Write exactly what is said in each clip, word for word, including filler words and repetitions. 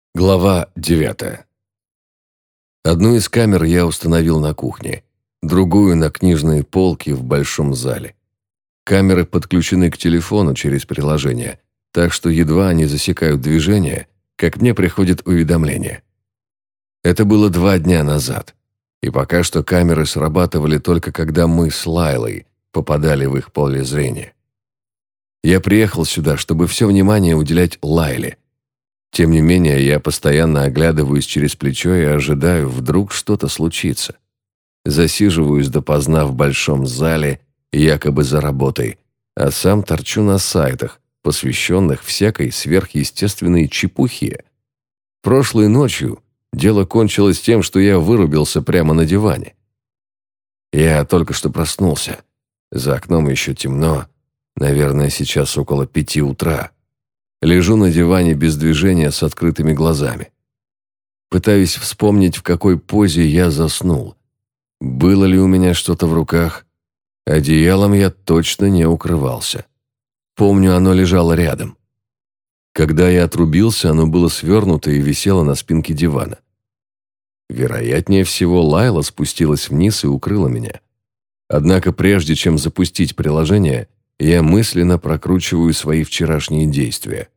Глава девятая. Одну из камер я установил на кухне, другую на книжные полки в большом зале. Камеры подключены к телефону через приложение, так что едва они засекают движение, как мне приходит уведомление. Это было два дня назад, и пока что камеры срабатывали только когда мы с Лайлой попадали в их поле зрения. Я приехал сюда, чтобы все внимание уделять Лайле. Тем не менее, я постоянно оглядываюсь через плечо и ожидаю, вдруг что-то случится. Засиживаюсь допоздна в большом зале, якобы за работой, а сам торчу на сайтах, посвященных всякой сверхъестественной чепухе. Прошлой ночью дело кончилось тем, что я вырубился прямо на диване. Я только что проснулся. За окном еще темно, наверное, сейчас около пяти утра. Лежу на диване без движения с открытыми глазами. Пытаюсь вспомнить, в какой позе я заснул. Было ли у меня что-то в руках? Одеялом я точно не укрывался. Помню, оно лежало рядом. Когда я отрубился, оно было свернуто и висело на спинке дивана. Вероятнее всего, Лайла спустилась вниз и укрыла меня. Однако прежде чем запустить приложение, я мысленно прокручиваю свои вчерашние действия.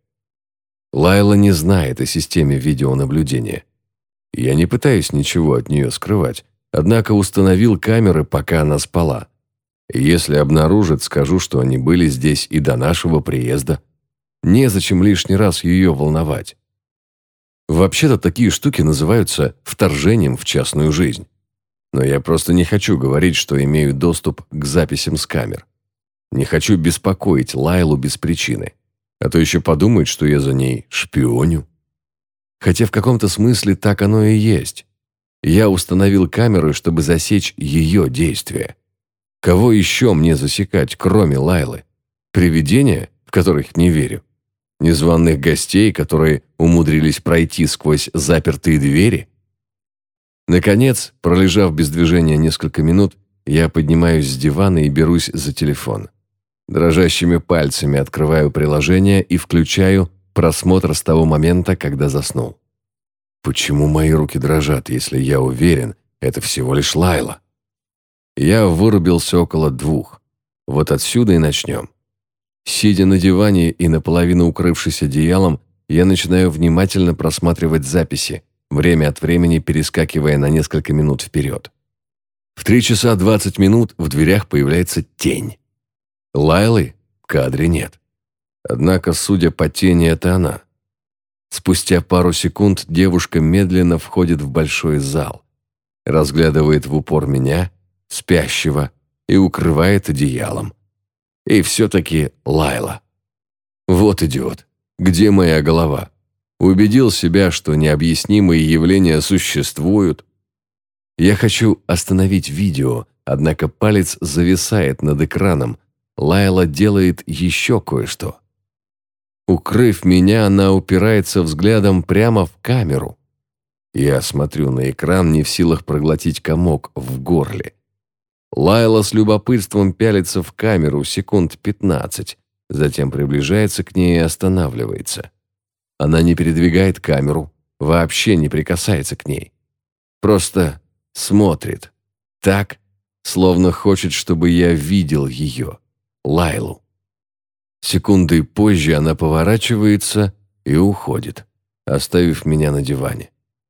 Лайла не знает о системе видеонаблюдения. Я не пытаюсь ничего от нее скрывать, однако установил камеры, пока она спала. Если обнаружит, скажу, что они были здесь и до нашего приезда. Незачем лишний раз ее волновать. Вообще-то такие штуки называются вторжением в частную жизнь. Но я просто не хочу говорить, что имею доступ к записям с камер. Не хочу беспокоить Лайлу без причины, а то еще подумает, что я за ней шпионю. Хотя в каком-то смысле так оно и есть. Я установил камеру, чтобы засечь ее действия. Кого еще мне засекать, кроме Лайлы? Привидения, в которых не верю? Незваных гостей, которые умудрились пройти сквозь запертые двери? Наконец, пролежав без движения несколько минут, я поднимаюсь с дивана и берусь за телефон. Дрожащими пальцами открываю приложение и включаю просмотр с того момента, когда заснул. Почему мои руки дрожат, если я уверен, это всего лишь Лайла? Я вырубился около двух. Вот отсюда и начнем. Сидя на диване и наполовину укрывшись одеялом, я начинаю внимательно просматривать записи, время от времени перескакивая на несколько минут вперед. В три часа двадцать минут в дверях появляется тень. Лайлы в кадре нет. Однако, судя по тени, это она. Спустя пару секунд девушка медленно входит в большой зал, разглядывает в упор меня, спящего, и укрывает одеялом. И все-таки Лайла. Вот идиот. Где моя голова? Убедил себя, что необъяснимые явления существуют. Я хочу остановить видео, однако палец зависает над экраном. Лайла делает еще кое-что. Укрыв меня, она упирается взглядом прямо в камеру. Я смотрю на экран, не в силах проглотить комок в горле. Лайла с любопытством пялится в камеру секунд пятнадцать, затем приближается к ней и останавливается. Она не передвигает камеру, вообще не прикасается к ней. Просто смотрит. Так, словно хочет, чтобы я видел ее. Лайлу. Секундой позже она поворачивается и уходит, оставив меня на диване.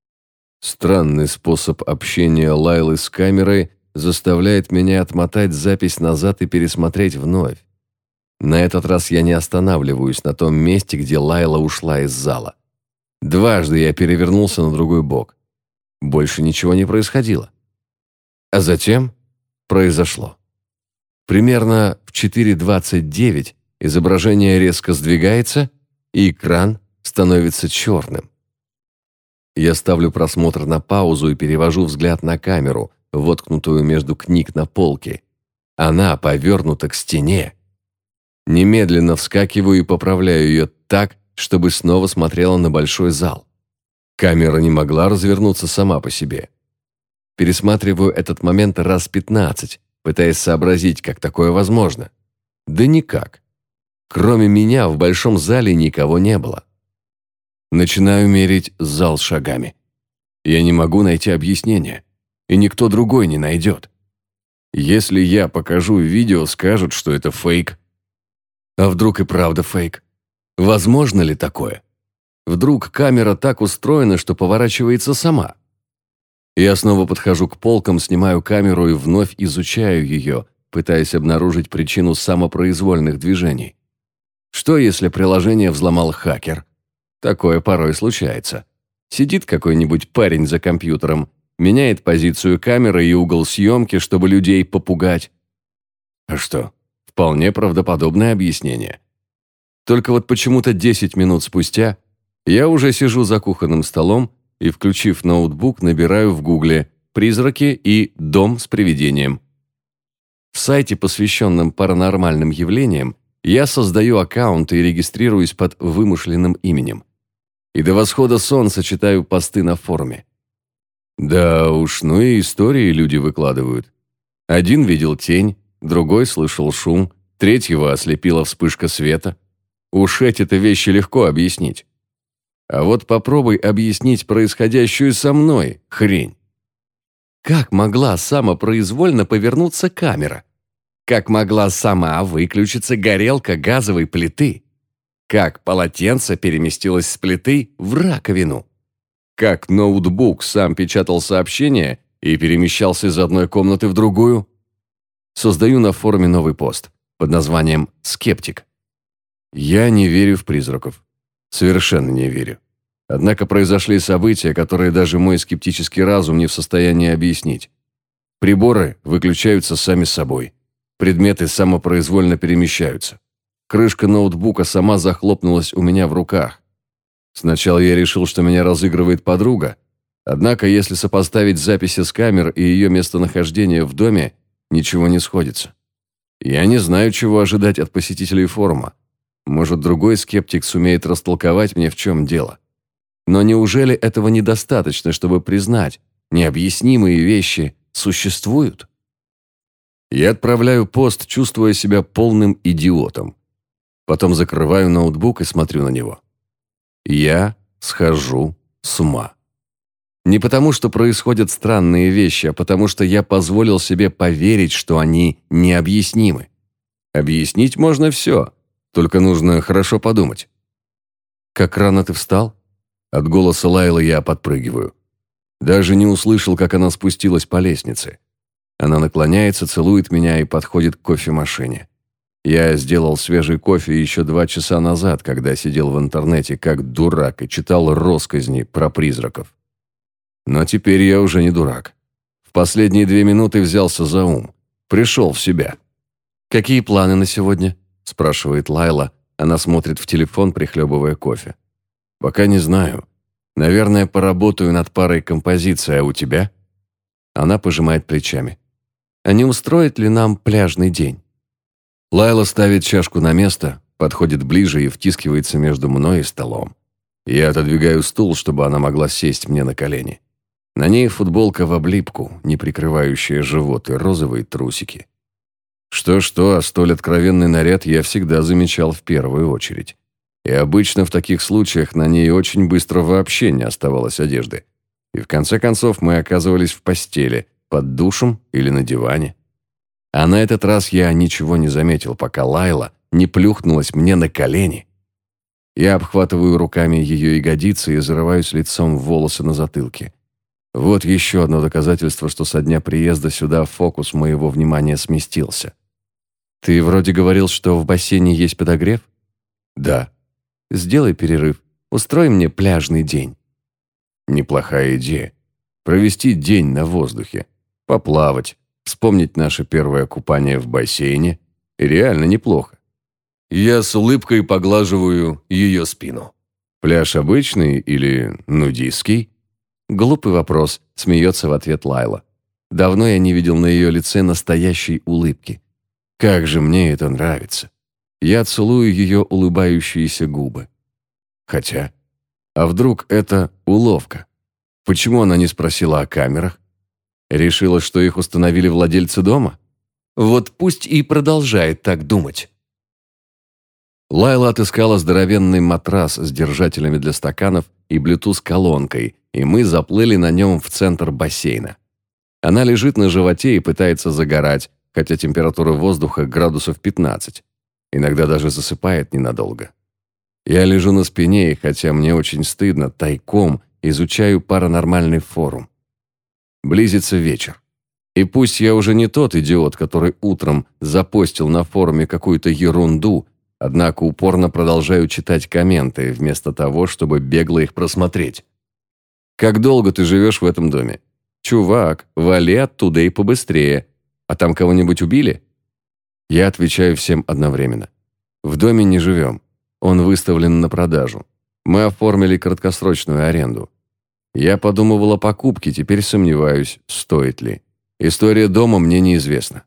Странный способ общения Лайлы с камерой заставляет меня отмотать запись назад и пересмотреть вновь. На этот раз я не останавливаюсь на том месте, где Лайла ушла из зала. Дважды я перевернулся на другой бок. Больше ничего не происходило. А затем произошло. Примерно в четыре двадцать девять изображение резко сдвигается, и экран становится черным. Я ставлю просмотр на паузу и перевожу взгляд на камеру, воткнутую между книг на полке. Она повернута к стене. Немедленно вскакиваю и поправляю ее так, чтобы снова смотрела на большой зал. Камера не могла развернуться сама по себе. Пересматриваю этот момент раз пятнадцать, пытаясь сообразить, как такое возможно. Да никак. Кроме меня в большом зале никого не было. Начинаю мерить зал шагами. Я не могу найти объяснение, и никто другой не найдет. Если я покажу видео, скажут, что это фейк. А вдруг и правда фейк? Возможно ли такое? Вдруг камера так устроена, что поворачивается сама? Я снова подхожу к полкам, снимаю камеру и вновь изучаю ее, пытаясь обнаружить причину самопроизвольных движений. Что, если приложение взломал хакер? Такое порой случается. Сидит какой-нибудь парень за компьютером, меняет позицию камеры и угол съемки, чтобы людей попугать. А что? Вполне правдоподобное объяснение. Только вот почему-то десять минут спустя я уже сижу за кухонным столом и, включив ноутбук, набираю в гугле «призраки» и «дом с привидением». В сайте, посвященном паранормальным явлениям, я создаю аккаунт и регистрируюсь под вымышленным именем. И до восхода солнца читаю посты на форуме. Да уж, ну и истории люди выкладывают. Один видел тень, другой слышал шум, третьего ослепила вспышка света. Уж эти-то вещи легко объяснить. А вот попробуй объяснить происходящую со мной хрень. Как могла самопроизвольно повернуться камера? Как могла сама выключиться горелка газовой плиты? Как полотенце переместилось с плиты в раковину? Как ноутбук сам печатал сообщения и перемещался из одной комнаты в другую? Создаю на форуме новый пост под названием «Скептик». Я не верю в призраков. Совершенно не верю. Однако произошли события, которые даже мой скептический разум не в состоянии объяснить. Приборы выключаются сами собой. Предметы самопроизвольно перемещаются. Крышка ноутбука сама захлопнулась у меня в руках. Сначала я решил, что меня разыгрывает подруга. Однако, если сопоставить записи с камер и ее местонахождение в доме, ничего не сходится. Я не знаю, чего ожидать от посетителей форума. Может, другой скептик сумеет растолковать мне, в чем дело. Но неужели этого недостаточно, чтобы признать, необъяснимые вещи существуют? Я отправляю пост, чувствуя себя полным идиотом. Потом закрываю ноутбук и смотрю на него. Я схожу с ума. Не потому, что происходят странные вещи, а потому, что я позволил себе поверить, что они необъяснимы. Объяснить можно все, только нужно хорошо подумать. «Как рано ты встал?» От голоса Лайлы я подпрыгиваю. Даже не услышал, как она спустилась по лестнице. Она наклоняется, целует меня и подходит к кофемашине. Я сделал свежий кофе еще два часа назад, когда сидел в интернете как дурак и читал россказни про призраков. Но теперь я уже не дурак. В последние две минуты взялся за ум. Пришел в себя. «Какие планы на сегодня?» – спрашивает Лайла. Она смотрит в телефон, прихлебывая кофе. «Пока не знаю. Наверное, поработаю над парой композиций, а у тебя?» Она пожимает плечами. «А не устроит ли нам пляжный день?» Лайла ставит чашку на место, подходит ближе и втискивается между мной и столом. Я отодвигаю стул, чтобы она могла сесть мне на колени. На ней футболка в облипку, не прикрывающая живот, и розовые трусики. Что-что, а столь откровенный наряд я всегда замечал в первую очередь. И обычно в таких случаях на ней очень быстро вообще не оставалось одежды. И в конце концов мы оказывались в постели, под душем или на диване. А на этот раз я ничего не заметил, пока Лайла не плюхнулась мне на колени. Я обхватываю руками ее ягодицы и зарываюсь лицом в волосы на затылке. Вот еще одно доказательство, что со дня приезда сюда фокус моего внимания сместился. «Ты вроде говорил, что в бассейне есть подогрев?» «Да». «Сделай перерыв. Устрой мне пляжный день». Неплохая идея. Провести день на воздухе. Поплавать. Вспомнить наше первое купание в бассейне. И реально неплохо. Я с улыбкой поглаживаю ее спину. Пляж обычный или нудистский? Глупый вопрос, смеется в ответ Лайла. Давно я не видел на ее лице настоящей улыбки. Как же мне это нравится. Я целую ее улыбающиеся губы. Хотя, а вдруг это уловка? Почему она не спросила о камерах? Решила, что их установили владельцы дома? Вот пусть и продолжает так думать. Лайла отыскала здоровенный матрас с держателями для стаканов и Bluetooth-колонкой, и мы заплыли на нем в центр бассейна. Она лежит на животе и пытается загорать, хотя температура воздуха градусов пятнадцать. Иногда даже засыпает ненадолго. Я лежу на спине, и хотя мне очень стыдно, тайком изучаю паранормальный форум. Близится вечер. И пусть я уже не тот идиот, который утром запостил на форуме какую-то ерунду, однако упорно продолжаю читать комменты, вместо того, чтобы бегло их просмотреть. «Как долго ты живешь в этом доме? Чувак, вали оттуда и побыстрее. А там кого-нибудь убили?» Я отвечаю всем одновременно. «В доме не живем. Он выставлен на продажу. Мы оформили краткосрочную аренду. Я подумывал о покупке, теперь сомневаюсь, стоит ли. История дома мне неизвестна».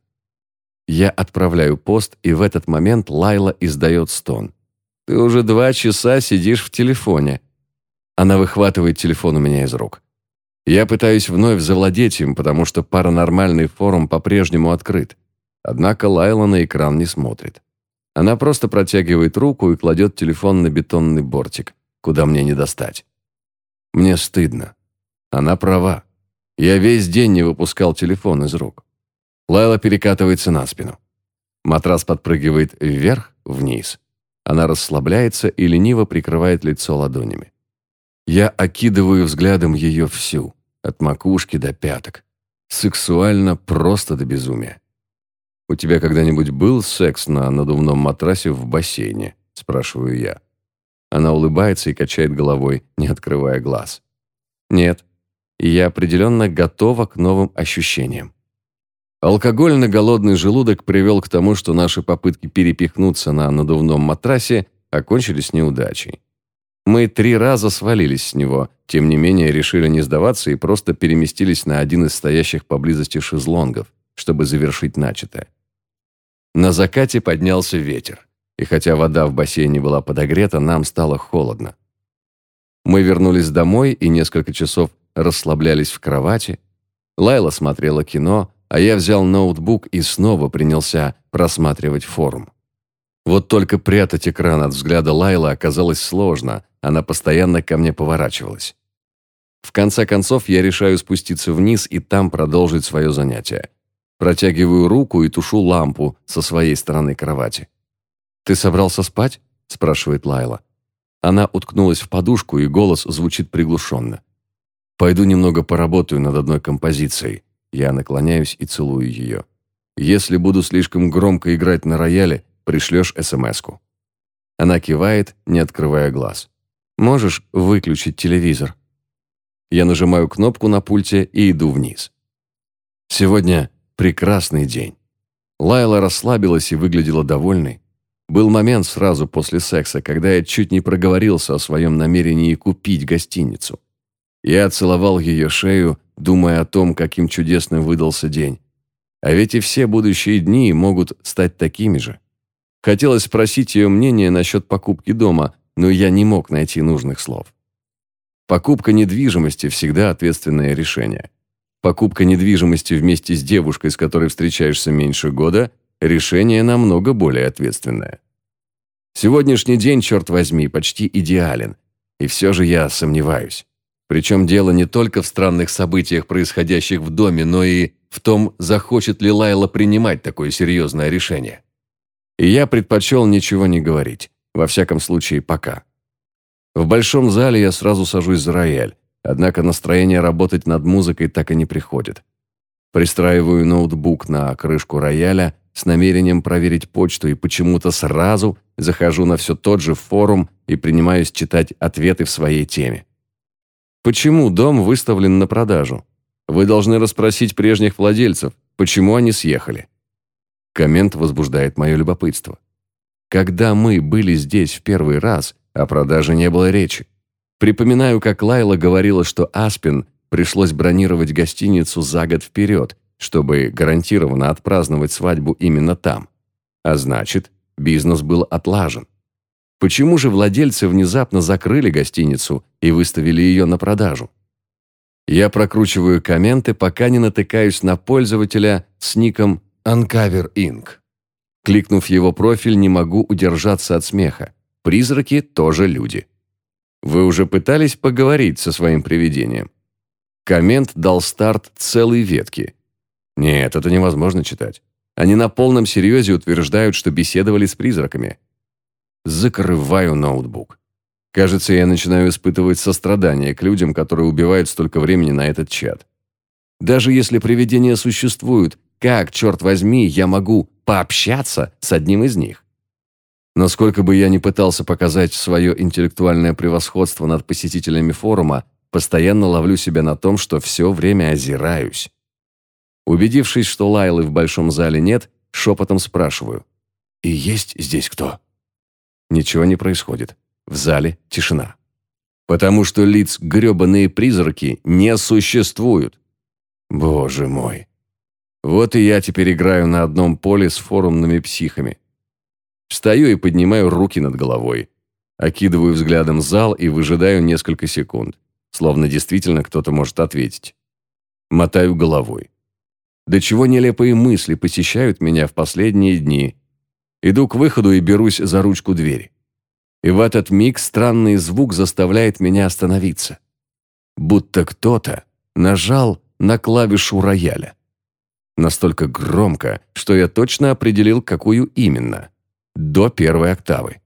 Я отправляю пост, и в этот момент Лайла издает стон. «Ты уже два часа сидишь в телефоне». Она выхватывает телефон у меня из рук. Я пытаюсь вновь завладеть им, потому что паранормальный форум по-прежнему открыт. Однако Лайла на экран не смотрит. Она просто протягивает руку и кладет телефон на бетонный бортик, куда мне не достать. Мне стыдно. Она права. Я весь день не выпускал телефон из рук. Лайла перекатывается на спину. Матрас подпрыгивает вверх-вниз. Она расслабляется и лениво прикрывает лицо ладонями. Я окидываю взглядом ее всю, от макушки до пяток. Сексуально просто до безумия. «У тебя когда-нибудь был секс на надувном матрасе в бассейне?» – спрашиваю я. Она улыбается и качает головой, не открывая глаз. «Нет, и я определенно готова к новым ощущениям». Алкогольно голодный желудок привел к тому, что наши попытки перепихнуться на надувном матрасе окончились неудачей. Мы три раза свалились с него, тем не менее решили не сдаваться и просто переместились на один из стоящих поблизости шезлонгов, чтобы завершить начатое. На закате поднялся ветер, и хотя вода в бассейне была подогрета, нам стало холодно. Мы вернулись домой и несколько часов расслаблялись в кровати. Лайла смотрела кино, а я взял ноутбук и снова принялся просматривать форум. Вот только прятать экран от взгляда Лайлы оказалось сложно, она постоянно ко мне поворачивалась. В конце концов, я решаю спуститься вниз и там продолжить свое занятие. Протягиваю руку и тушу лампу со своей стороны кровати. «Ты собрался спать?» – спрашивает Лайла. Она уткнулась в подушку, и голос звучит приглушенно. «Пойду немного поработаю над одной композицией». Я наклоняюсь и целую ее. «Если буду слишком громко играть на рояле, пришлешь эс-эм-эску». Она кивает, не открывая глаз. «Можешь выключить телевизор?» Я нажимаю кнопку на пульте и иду вниз. Сегодня прекрасный день. Лайла расслабилась и выглядела довольной. Был момент сразу после секса, когда я чуть не проговорился о своем намерении купить гостиницу. Я целовал ее шею, думая о том, каким чудесным выдался день. А ведь и все будущие дни могут стать такими же. Хотелось спросить ее мнение насчет покупки дома, но я не мог найти нужных слов. Покупка недвижимости всегда ответственное решение. Покупка недвижимости вместе с девушкой, с которой встречаешься меньше года, решение намного более ответственное. Сегодняшний день, черт возьми, почти идеален. И все же я сомневаюсь. Причем дело не только в странных событиях, происходящих в доме, но и в том, захочет ли Лайла принимать такое серьезное решение. И я предпочел ничего не говорить. Во всяком случае, пока. В большом зале я сразу сажусь за рояль, однако настроение работать над музыкой так и не приходит. Пристраиваю ноутбук на крышку рояля с намерением проверить почту и почему-то сразу захожу на все тот же форум и принимаюсь читать ответы в своей теме. Почему дом выставлен на продажу? Вы должны расспросить прежних владельцев, почему они съехали. Коммент возбуждает мое любопытство. Когда мы были здесь в первый раз, о продаже не было речи. Припоминаю, как Лайла говорила, что Аспен пришлось бронировать гостиницу за год вперед, чтобы гарантированно отпраздновать свадьбу именно там. А значит, бизнес был отлажен. Почему же владельцы внезапно закрыли гостиницу и выставили ее на продажу? Я прокручиваю комменты, пока не натыкаюсь на пользователя с ником Uncover инк. Кликнув его профиль, не могу удержаться от смеха. Призраки тоже люди. Вы уже пытались поговорить со своим привидением? Коммент дал старт целой ветки. Нет, это невозможно читать. Они на полном серьезе утверждают, что беседовали с призраками. Закрываю ноутбук. Кажется, я начинаю испытывать сострадание к людям, которые убивают столько времени на этот чат. Даже если привидения существуют, как, черт возьми, я могу пообщаться с одним из них? Но сколько бы я ни пытался показать свое интеллектуальное превосходство над посетителями форума, постоянно ловлю себя на том, что все время озираюсь. Убедившись, что Лайлы в большом зале нет, шепотом спрашиваю: «И есть здесь кто?» Ничего не происходит. В зале тишина. Потому что лиц гребаные призраки не существуют. Боже мой. Вот и я теперь играю на одном поле с форумными психами. Встаю и поднимаю руки над головой. Окидываю взглядом зал и выжидаю несколько секунд. Словно действительно кто-то может ответить. Мотаю головой. До чего нелепые мысли посещают меня в последние дни. Иду к выходу и берусь за ручку двери. И в этот миг странный звук заставляет меня остановиться. Будто кто-то нажал на клавишу рояля. Настолько громко, что я точно определил, какую именно. До первой октавы.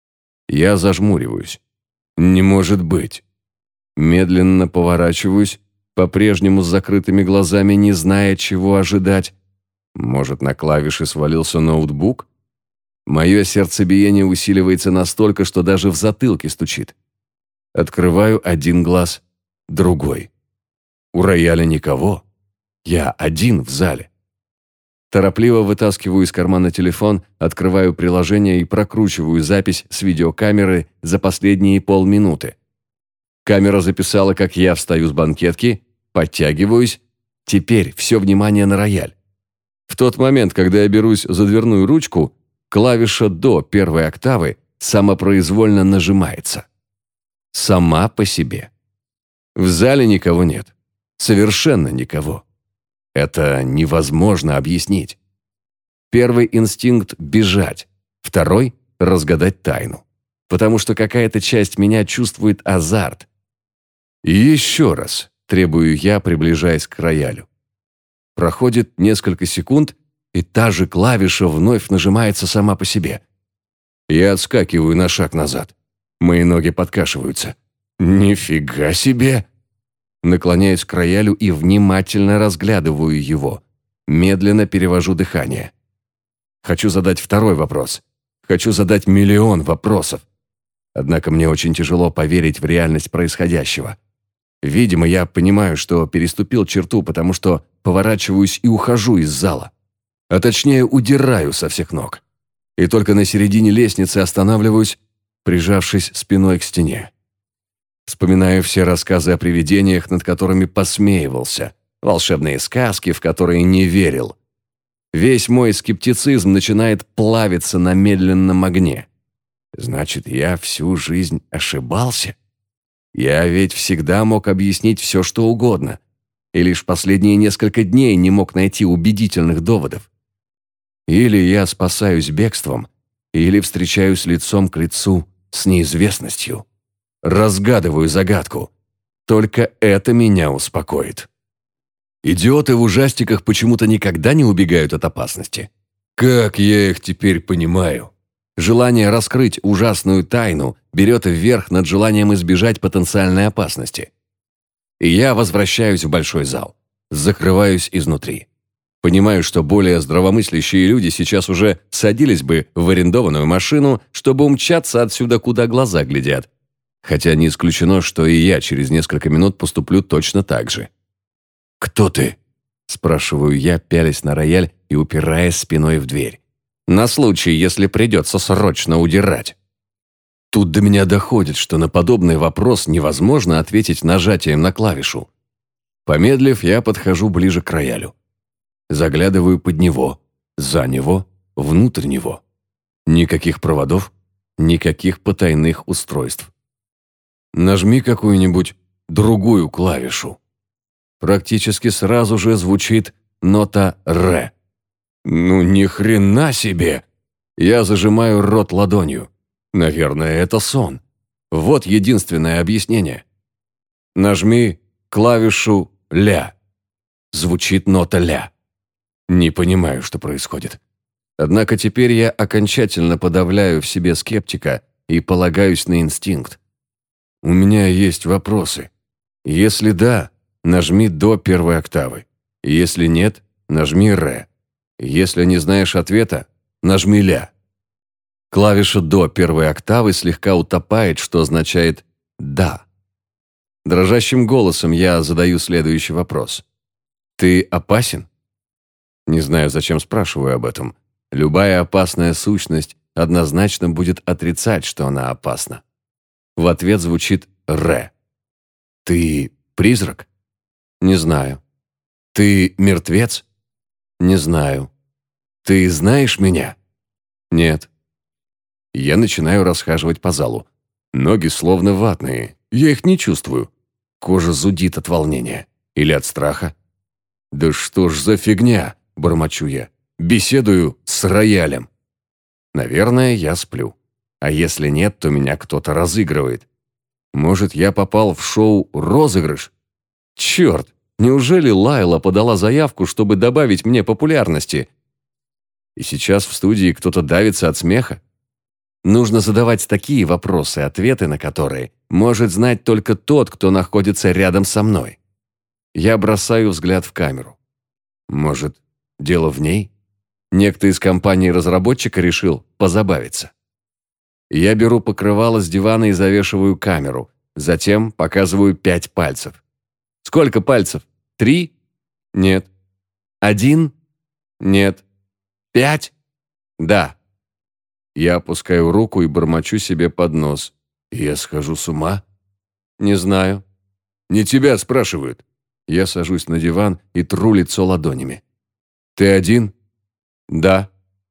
Я зажмуриваюсь. Не может быть. Медленно поворачиваюсь, по-прежнему с закрытыми глазами, не зная, чего ожидать. Может, на клавиши свалился ноутбук? Мое сердцебиение усиливается настолько, что даже в затылке стучит. Открываю один глаз, другой. У рояля никого. Я один в зале. Торопливо вытаскиваю из кармана телефон, открываю приложение и прокручиваю запись с видеокамеры за последние полминуты. Камера записала, как я встаю с банкетки, подтягиваюсь. Теперь все внимание на рояль. В тот момент, когда я берусь за дверную ручку, клавиша до первой октавы самопроизвольно нажимается. Сама по себе. В зале никого нет. Совершенно никого. Это невозможно объяснить. Первый инстинкт – бежать. Второй – разгадать тайну. Потому что какая-то часть меня чувствует азарт. И еще раз, требую я, приближаясь к роялю. Проходит несколько секунд, и та же клавиша вновь нажимается сама по себе. Я отскакиваю на шаг назад. Мои ноги подкашиваются. Нифига себе! Наклоняюсь к роялю и внимательно разглядываю его. Медленно перевожу дыхание. Хочу задать второй вопрос. Хочу задать миллион вопросов. Однако мне очень тяжело поверить в реальность происходящего. Видимо, я понимаю, что переступил черту, потому что поворачиваюсь и ухожу из зала. А точнее, удираю со всех ног. И только на середине лестницы останавливаюсь, прижавшись спиной к стене. Вспоминаю все рассказы о привидениях, над которыми посмеивался, волшебные сказки, в которые не верил. Весь мой скептицизм начинает плавиться на медленном огне. Значит, я всю жизнь ошибался? Я ведь всегда мог объяснить все, что угодно, и лишь последние несколько дней не мог найти убедительных доводов. Или я спасаюсь бегством, или встречаюсь лицом к лицу с неизвестностью. Разгадываю загадку. Только это меня успокоит. Идиоты в ужастиках почему-то никогда не убегают от опасности. Как я их теперь понимаю. Желание раскрыть ужасную тайну берет вверх над желанием избежать потенциальной опасности. И я возвращаюсь в большой зал. Закрываюсь изнутри. Понимаю, что более здравомыслящие люди сейчас уже садились бы в арендованную машину, чтобы умчаться отсюда, куда глаза глядят. Хотя не исключено, что и я через несколько минут поступлю точно так же. «Кто ты?» – спрашиваю я, пялясь на рояль и упираясь спиной в дверь. На случай, если придется срочно удирать. Тут до меня доходит, что на подобный вопрос невозможно ответить нажатием на клавишу. Помедлив, я подхожу ближе к роялю. Заглядываю под него, за него, внутрь него. Никаких проводов, никаких потайных устройств. Нажми какую-нибудь другую клавишу. Практически сразу же звучит нота «ре». Ну ни хрена себе! Я зажимаю рот ладонью. Наверное, это сон. Вот единственное объяснение. Нажми клавишу «ля». Звучит нота «ля». Не понимаю, что происходит. Однако теперь я окончательно подавляю в себе скептика и полагаюсь на инстинкт. У меня есть вопросы. Если да, нажми до первой октавы. Если нет, нажми ре. Если не знаешь ответа, нажми ля. Клавиша до первой октавы слегка утопает, что означает «да». Дрожащим голосом я задаю следующий вопрос. «Ты опасен?» Не знаю, зачем спрашиваю об этом. Любая опасная сущность однозначно будет отрицать, что она опасна. В ответ звучит «ре». «Ты призрак?» «Не знаю». «Ты мертвец?» «Не знаю». «Ты знаешь меня?» «Нет». Я начинаю расхаживать по залу. Ноги словно ватные. Я их не чувствую. Кожа зудит от волнения. Или от страха. «Да что ж за фигня?» – бормочу я. «Беседую с роялем». Наверное, я сплю. А если нет, то меня кто-то разыгрывает. Может, я попал в шоу «Розыгрыш»? Черт! Неужели Лайла подала заявку, чтобы добавить мне популярности? И сейчас в студии кто-то давится от смеха? Нужно задавать такие вопросы, ответы на которые может знать только тот, кто находится рядом со мной. Я бросаю взгляд в камеру. Может, дело в ней? Некто из компании-разработчика решил позабавиться. Я беру покрывало с дивана и завешиваю камеру. Затем показываю пять пальцев. Сколько пальцев? Три? Нет. Один? Нет. Пять? Да. Я опускаю руку и бормочу себе под нос. Я схожу с ума? Не знаю. Не тебя спрашивают. Я сажусь на диван и тру лицо ладонями. Ты один? Да.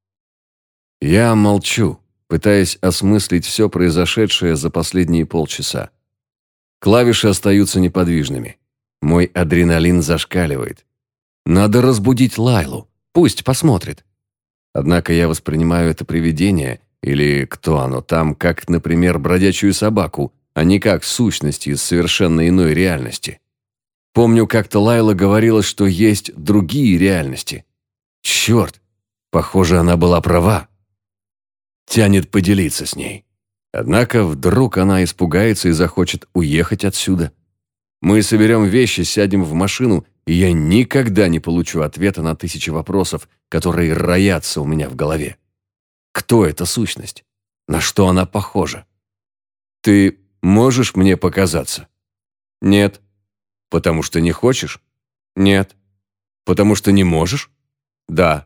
Я молчу, пытаясь осмыслить все произошедшее за последние полчаса. Клавиши остаются неподвижными. Мой адреналин зашкаливает. Надо разбудить Лайлу, пусть посмотрит. Однако я воспринимаю это привидение, или кто оно там, как, например, бродячую собаку, а не как сущность из совершенно иной реальности. Помню, как-то Лайла говорила, что есть другие реальности. Черт, похоже, она была права. Тянет поделиться с ней. Однако вдруг она испугается и захочет уехать отсюда. Мы соберем вещи, сядем в машину, и я никогда не получу ответа на тысячи вопросов, которые роятся у меня в голове. Кто эта сущность? На что она похожа? Ты можешь мне показаться? Нет. Потому что не хочешь? Нет. Потому что не можешь? Да.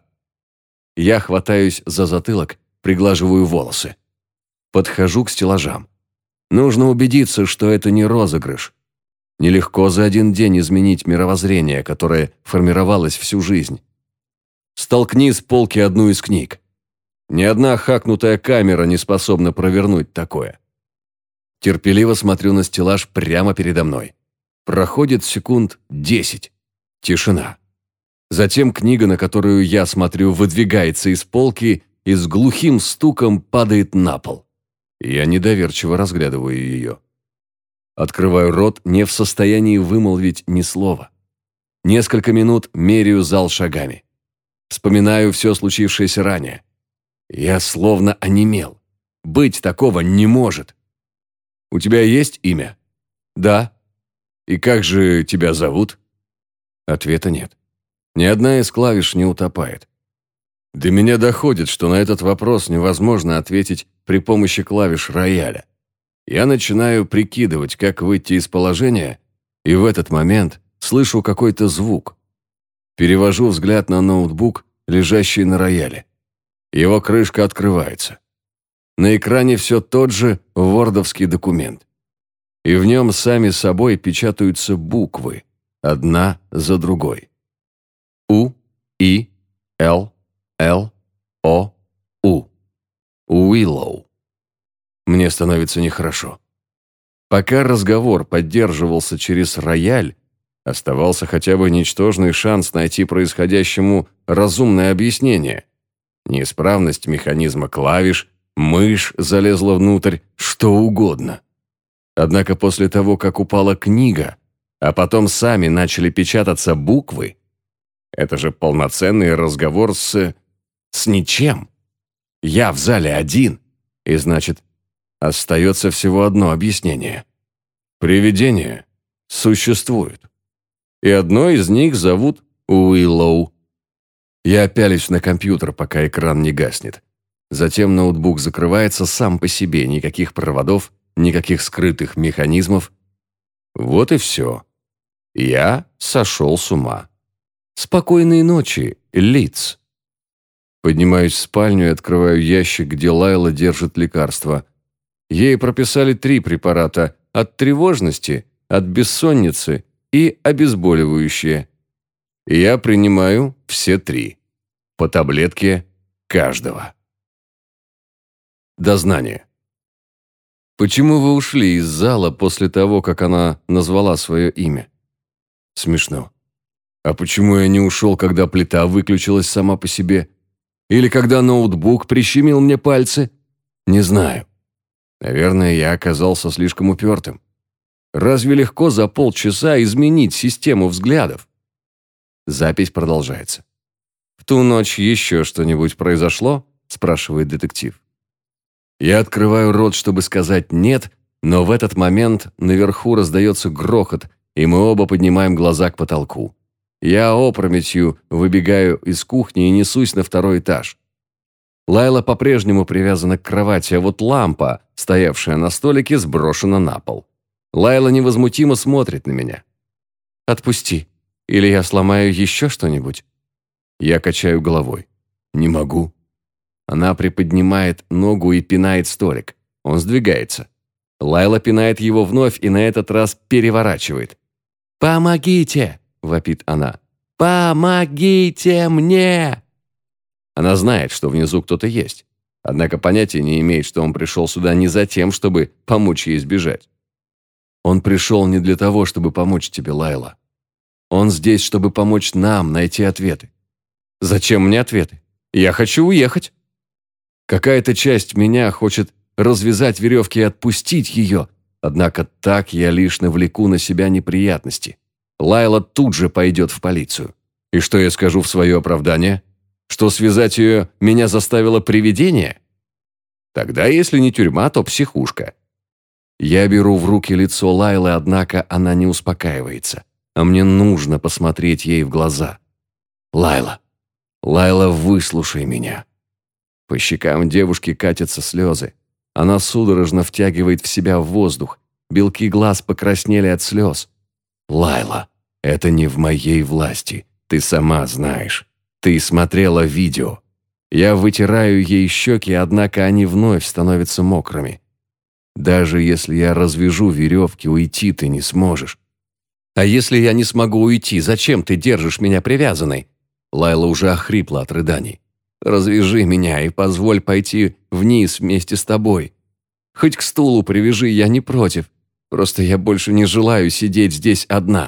Я хватаюсь за затылок, приглаживаю волосы. Подхожу к стеллажам. Нужно убедиться, что это не розыгрыш. Нелегко за один день изменить мировоззрение, которое формировалось всю жизнь. Столкни с полки одну из книг. Ни одна хакнутая камера не способна провернуть такое. Терпеливо смотрю на стеллаж прямо передо мной. Проходит секунд десять. Тишина. Затем книга, на которую я смотрю, выдвигается из полки и с глухим стуком падает на пол. Я недоверчиво разглядываю ее. Открываю рот, не в состоянии вымолвить ни слова. Несколько минут меряю зал шагами. Вспоминаю все случившееся ранее. Я словно онемел. Быть такого не может. У тебя есть имя? Да. И как же тебя зовут? Ответа нет. Ни одна из клавиш не утопает. До меня доходит, что на этот вопрос невозможно ответить при помощи клавиш рояля. Я начинаю прикидывать, как выйти из положения, и в этот момент слышу какой-то звук. Перевожу взгляд на ноутбук, лежащий на рояле. Его крышка открывается. На экране все тот же вордовский документ. И в нем сами собой печатаются буквы, одна за другой. У, И, Л, Л, О, У. Уиллоу. Мне становится нехорошо. Пока разговор поддерживался через рояль, оставался хотя бы ничтожный шанс найти происходящему разумное объяснение. Неисправность механизма клавиш, мышь залезла внутрь, что угодно. Однако после того, как упала книга, а потом сами начали печататься буквы, это же полноценный разговор с... с ничем. Я в зале один, и значит, остается всего одно объяснение. Привидения существуют. И одно из них зовут Уиллоу. Я пялюсь на компьютер, пока экран не гаснет. Затем ноутбук закрывается сам по себе, никаких проводов, никаких скрытых механизмов. Вот и все. Я сошел с ума. Спокойной ночи, Лидс. Поднимаюсь в спальню и открываю ящик, где Лайла держит лекарства. Ей прописали три препарата от тревожности, от бессонницы и обезболивающие. Я принимаю все три. По таблетке каждого. Дознание. Почему вы ушли из зала после того, как она назвала свое имя? Смешно. А почему я не ушел, когда плита выключилась сама по себе? Или когда ноутбук прищемил мне пальцы? Не знаю. Наверное, я оказался слишком упертым. Разве легко за полчаса изменить систему взглядов? Запись продолжается. «В ту ночь еще что-нибудь произошло?» – спрашивает детектив. Я открываю рот, чтобы сказать «нет», но в этот момент наверху раздается грохот, и мы оба поднимаем глаза к потолку. Я опрометью выбегаю из кухни и несусь на второй этаж. Лайла по-прежнему привязана к кровати, а вот лампа, стоявшая на столике, сброшена на пол. Лайла невозмутимо смотрит на меня. «Отпусти, или я сломаю еще что-нибудь». Я качаю головой. «Не могу». Она приподнимает ногу и пинает столик. Он сдвигается. Лайла пинает его вновь и на этот раз переворачивает. «Помогите!» – вопит она. «Помогите мне!» Она знает, что внизу кто-то есть, однако понятия не имеет, что он пришел сюда не за тем, чтобы помочь ей сбежать. Он пришел не для того, чтобы помочь тебе, Лайла. Он здесь, чтобы помочь нам найти ответы. Зачем мне ответы? Я хочу уехать. Какая-то часть меня хочет развязать веревки и отпустить ее, однако так я лишь навлеку на себя неприятности. Лайла тут же пойдет в полицию. И что я скажу в свое оправдание? Что связать ее меня заставило привидение? Тогда, если не тюрьма, то психушка. Я беру в руки лицо Лайлы, однако она не успокаивается, а мне нужно посмотреть ей в глаза. Лайла, Лайла, выслушай меня. По щекам девушки катятся слезы. Она судорожно втягивает в себя воздух. Белки глаз покраснели от слез. Лайла, это не в моей власти. Ты сама знаешь. Ты смотрела видео. Я вытираю ей щеки, однако они вновь становятся мокрыми. Даже если я развяжу веревки, уйти ты не сможешь. А если я не смогу уйти, зачем ты держишь меня привязанной? Лайла уже охрипла от рыданий. Развяжи меня и позволь пойти вниз вместе с тобой. Хоть к стулу привяжи, я не против. Просто я больше не желаю сидеть здесь одна.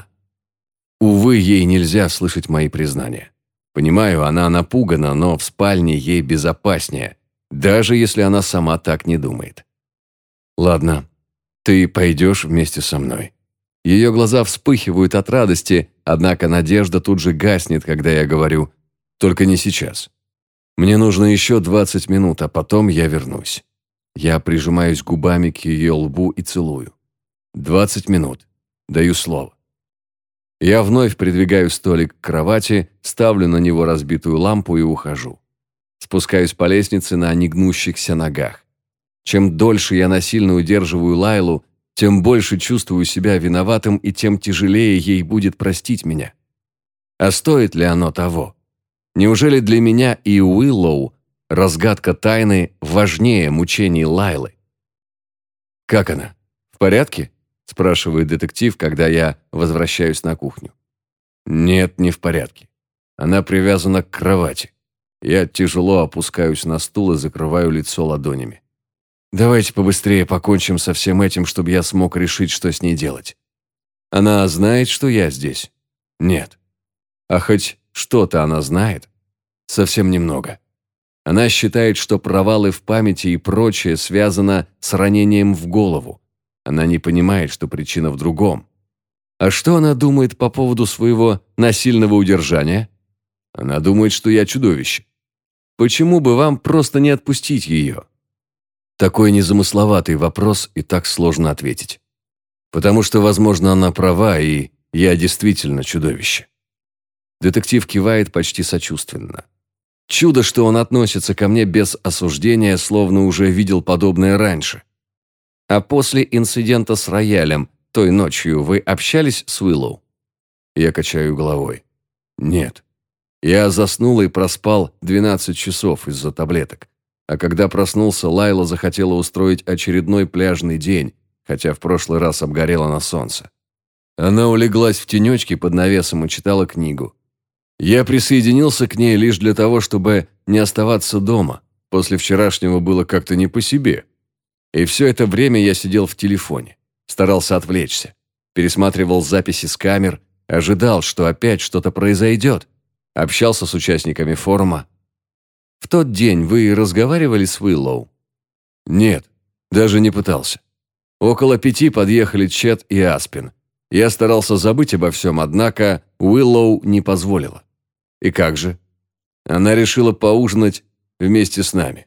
Увы, ей нельзя слышать мои признания. Понимаю, она напугана, но в спальне ей безопаснее, даже если она сама так не думает. Ладно, ты пойдешь вместе со мной. Ее глаза вспыхивают от радости, однако надежда тут же гаснет, когда я говорю «только не сейчас». Мне нужно еще двадцать минут, а потом я вернусь. Я прижимаюсь губами к ее лбу и целую. Двадцать минут. Даю слово. Я вновь придвигаю столик к кровати, ставлю на него разбитую лампу и ухожу. Спускаюсь по лестнице на негнущихся ногах. Чем дольше я насильно удерживаю Лайлу, тем больше чувствую себя виноватым и тем тяжелее ей будет простить меня. А стоит ли оно того? Неужели для меня и Уиллоу разгадка тайны важнее мучений Лайлы? «Как она? В порядке?» – спрашивает детектив, когда я возвращаюсь на кухню. «Нет, не в порядке. Она привязана к кровати. Я тяжело опускаюсь на стул и закрываю лицо ладонями. Давайте побыстрее покончим со всем этим, чтобы я смог решить, что с ней делать. Она знает, что я здесь? Нет. А хоть что-то она знает? Совсем немного. Она считает, что провалы в памяти и прочее связано с ранением в голову. Она не понимает, что причина в другом. А что она думает по поводу своего насильного удержания? Она думает, что я чудовище. Почему бы вам просто не отпустить ее? Такой незамысловатый вопрос, и так сложно ответить. Потому что, возможно, она права, и я действительно чудовище. Детектив кивает почти сочувственно. Чудо, что он относится ко мне без осуждения, словно уже видел подобное раньше. А после инцидента с роялем, той ночью, вы общались с Уиллоу? Я качаю головой. Нет. Я заснул и проспал двенадцать часов из-за таблеток. А когда проснулся, Лайла захотела устроить очередной пляжный день, хотя в прошлый раз обгорела на солнце. Она улеглась в тенечке под навесом и читала книгу. Я присоединился к ней лишь для того, чтобы не оставаться дома. После вчерашнего было как-то не по себе. И все это время я сидел в телефоне, старался отвлечься, пересматривал записи с камер, ожидал, что опять что-то произойдет, общался с участниками форума. В тот день вы разговаривали с Уиллоу? Нет, даже не пытался. Около пяти подъехали Чет и Аспин. Я старался забыть обо всем, однако Уиллоу не позволила. И как же? Она решила поужинать вместе с нами.